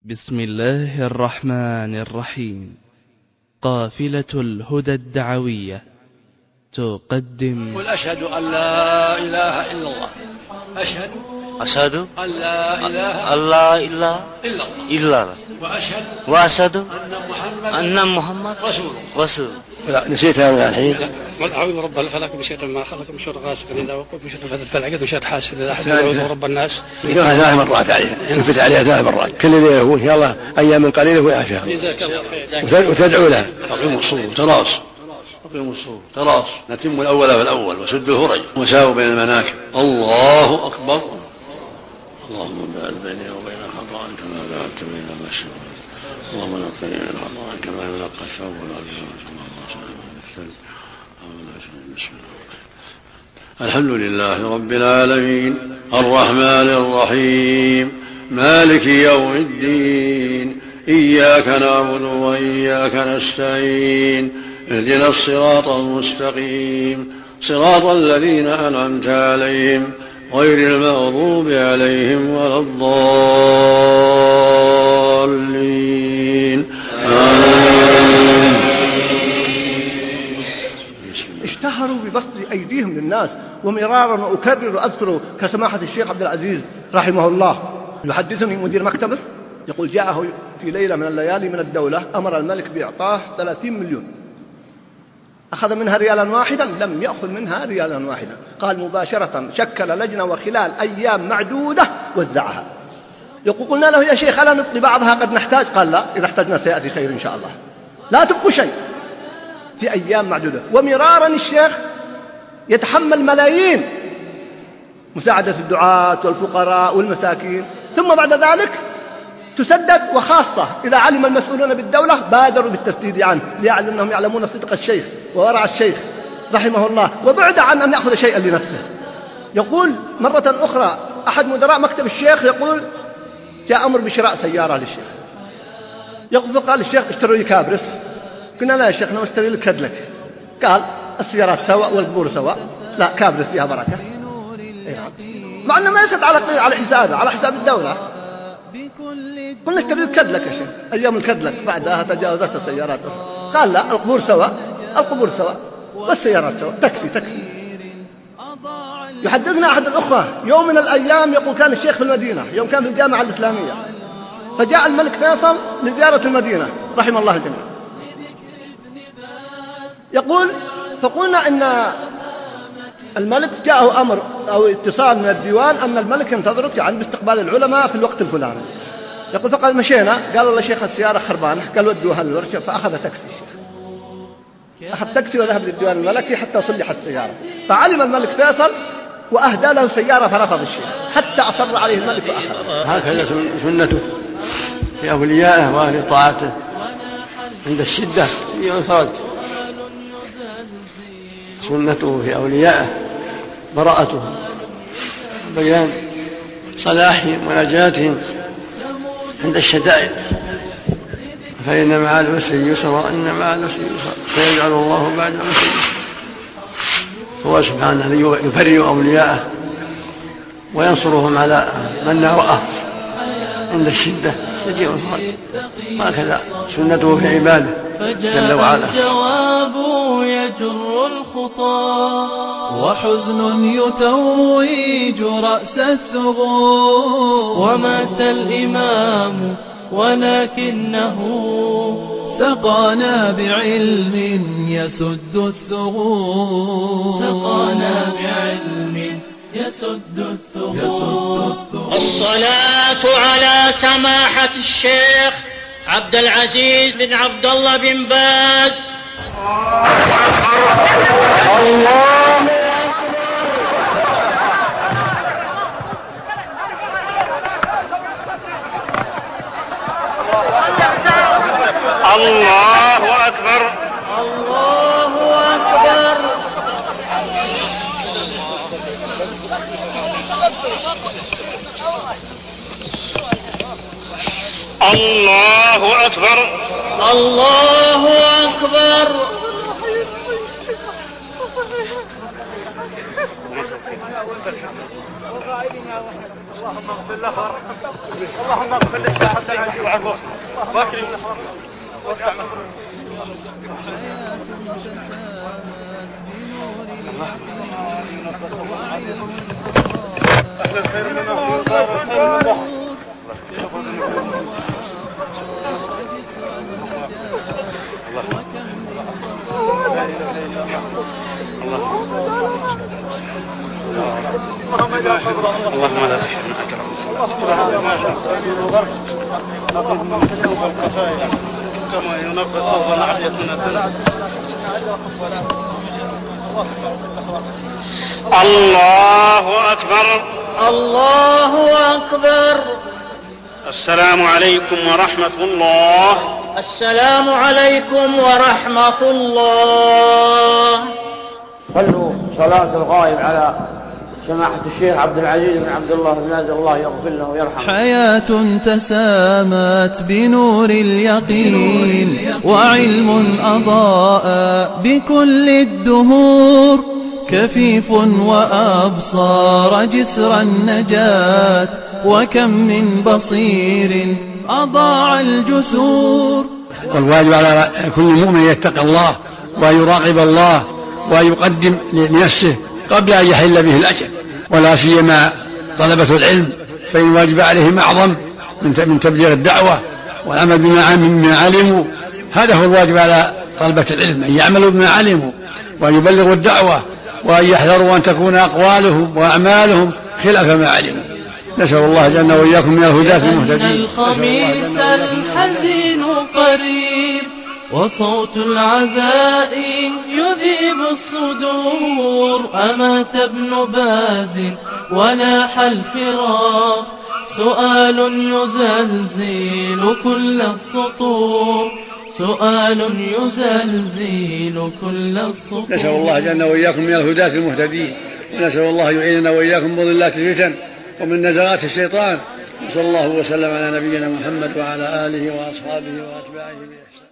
بسم الله الرحمن الرحيم. قافلة الهدى الدعوية تقدم قل أشهد أن لا إله إلا الله. أشهد أن لا إله إلا الله وأشهد أن محمد رسول. لا نسيتها من الحين. قل أعوذ برب الفلق من شر ما خلق من شر غاسق إذا وقب من شر فتنة العقد من شر حاسد إذا حسد أعوذ برب الناس. يقولها 3 مرات عليها، ينفت عليها 3 مرات كل ليلة هو إن شاء الله أيام قليلة ويعافيها وتدعو لها. أقيموا الصوم تراص نتم الأول فالأول وسد الهرج وساووا بين المناكب. الله أكبر. اللهم بارك بيني وبين خطاياي كما باركت بين المشرق. اللهم نقني من خطاياي كما ينقى الثوب والأبيض. الحمد لله رب العالمين الرحمن الرحيم مالك يوم الدين إياك نعبد وإياك نستعين اهدنا الصراط المستقيم صراط الذين أنعمت عليهم غير المغضوب عليهم ولا الضالين. اشتهروا ببسط أيديهم للناس ومرارا وأكرر أذكر كسماحة الشيخ عبد العزيز رحمه الله يحدثني مدير مكتبه يقول جاءه في ليلة من الليالي من الدولة أمر الملك بإعطاه 30 مليون، أخذ منها ريالا واحدا لم يأخذ منها ريالا واحدا، قال مباشرة شكل لجنة وخلال أيام معدودة وزعها. يقول قلنا له يا شيخ ألا نبقي بعضها قد نحتاج؟ قال لا، إذا احتجنا سيأتي خير إن شاء الله، لا تبقوا شيء. في أيام معدودة ومرارا الشيخ يتحمل ملايين مساعدة الدعاة والفقراء والمساكين، ثم بعد ذلك تسدد، وخاصة إذا علم المسؤولون بالدولة بادروا بالتسديد عنه ليعلم أنهم يعلمون صدق الشيخ وورع الشيخ رحمه الله وبعد عن أن يأخذ شيئا لنفسه. يقول مرة أخرى أحد مدراء مكتب الشيخ يقول جاء أمر بشراء سيارة للشيخ، يقول فقال الشيخ اشتروا لي كابرس. قلنا لا يا شيخ أنا اشتري لك كادلك. قال السيارات سواء والقبور سواء، لا كابرس فيها بركة. مع أنه ما يسد على حسابه، على حساب الدولة. قلنا اشتري لك كادلك يا شيخ، أيام الكادلك بعدها تجاوزت السيارات. قال لا القبور سواء والسيارات سواء، تكفي. يحدثنا أحد الأخوة يوم من الأيام يقول كان الشيخ في المدينة يوم كان في الجامعة الإسلامية، فجاء الملك فيصل لزيارة المدينة رحم الله الجميع. يقول فقلنا إن الملك جاءه أمر أو اتصال من الديوان أن الملك ينتظرك عن باستقبال العلماء في الوقت الفلاني. يقول فقال مشينا، قال والله شيخ السيارة خربانة، قال ودوها للورشة، فأخذ تاكسي الشيخ، أخذ تاكسي وذهب للديوان الملكي حتى صلحت السيارة. فعلم الملك فيصل وأهدى له سيارة فرفض الشيخ حتى أصر عليه الملك وأخذ. هكذا سنته في أوليائه وأهل طاعته عند الشدة ينفرد. سنته في أوليائه براءتهم بيان صلاحهم ونجاتهم عند الشدائد، فإن مع العسر يسرا إن مع العسر يسرا سيجعل الله بعد العسر يسرا. هو سبحانه يفرج أولياءه وينصرهم على من نوأه عند الشدة يجيء الفرج، هكذا سنته في عباده جل وعلا. الجواب يجر الخطى وحزن يتويج رأس الثغور، ومات الإمام ولكنه سقانا بعلم يسد الثغور. الصلاة على سماحة الشيخ عبد العزيز بن عبد الله بن باز. الله أكبر. الله أكبر. الله أكبر. اللهم اغفر له وارحمه، اللهم اغفر للشيخ عبد العزيز وعفوه واكرم نصره واسع نصره. أهل الخير من أهل الخير والخير من الله. اللهم لا تحرمك كما ينقى الثوب العافية من الدنس. الله أكبر الله أكبر. السلام عليكم ورحمة الله. السلام عليكم ورحمة الله. صلوا صلاة الغائب على سماحة الشيخ عبد العزيز بن عبد الله بن باز، الله يغفر له ويرحمه. حياة تسامت بنور اليقين وعلم أضاء بكل الدهور، كفيف وأبصار جسر النجاة، وكم من بصير أضاع الجسور. والواجب على كل مؤمن يتقى الله ويراقب الله ويقدم لنفسه قبل أن يحل به الأجل، ولا سيما طلبة العلم، فإن واجب عليهم أعظم من تبليغ الدعوة والعمل بما علموا. هذا هو الواجب على طلبة العلم، أن يعملوا بما علموا وأن يبلغوا الدعوة، وأن يحذروا أن تكون أقوالهم وأعمالهم خلاف ما علموا. نسأل الله جل وإياكم من الهداة المهتدين. الخميس الحزين قريب، وصوت العزائم يذيب الصدور. أمات ابن باز وناح الفراق، سؤال يزلزل كل السطور، سؤال يزلزل كل السطور. نسأل الله جل وإياكم من الهداة المهتدين، ونسأل الله يعيننا وإياكم من ضلات الفتن ومن نزغات الشيطان. صلى الله وسلم على نبينا محمد وعلى آله وأصحابه وأتباعه بإحسان.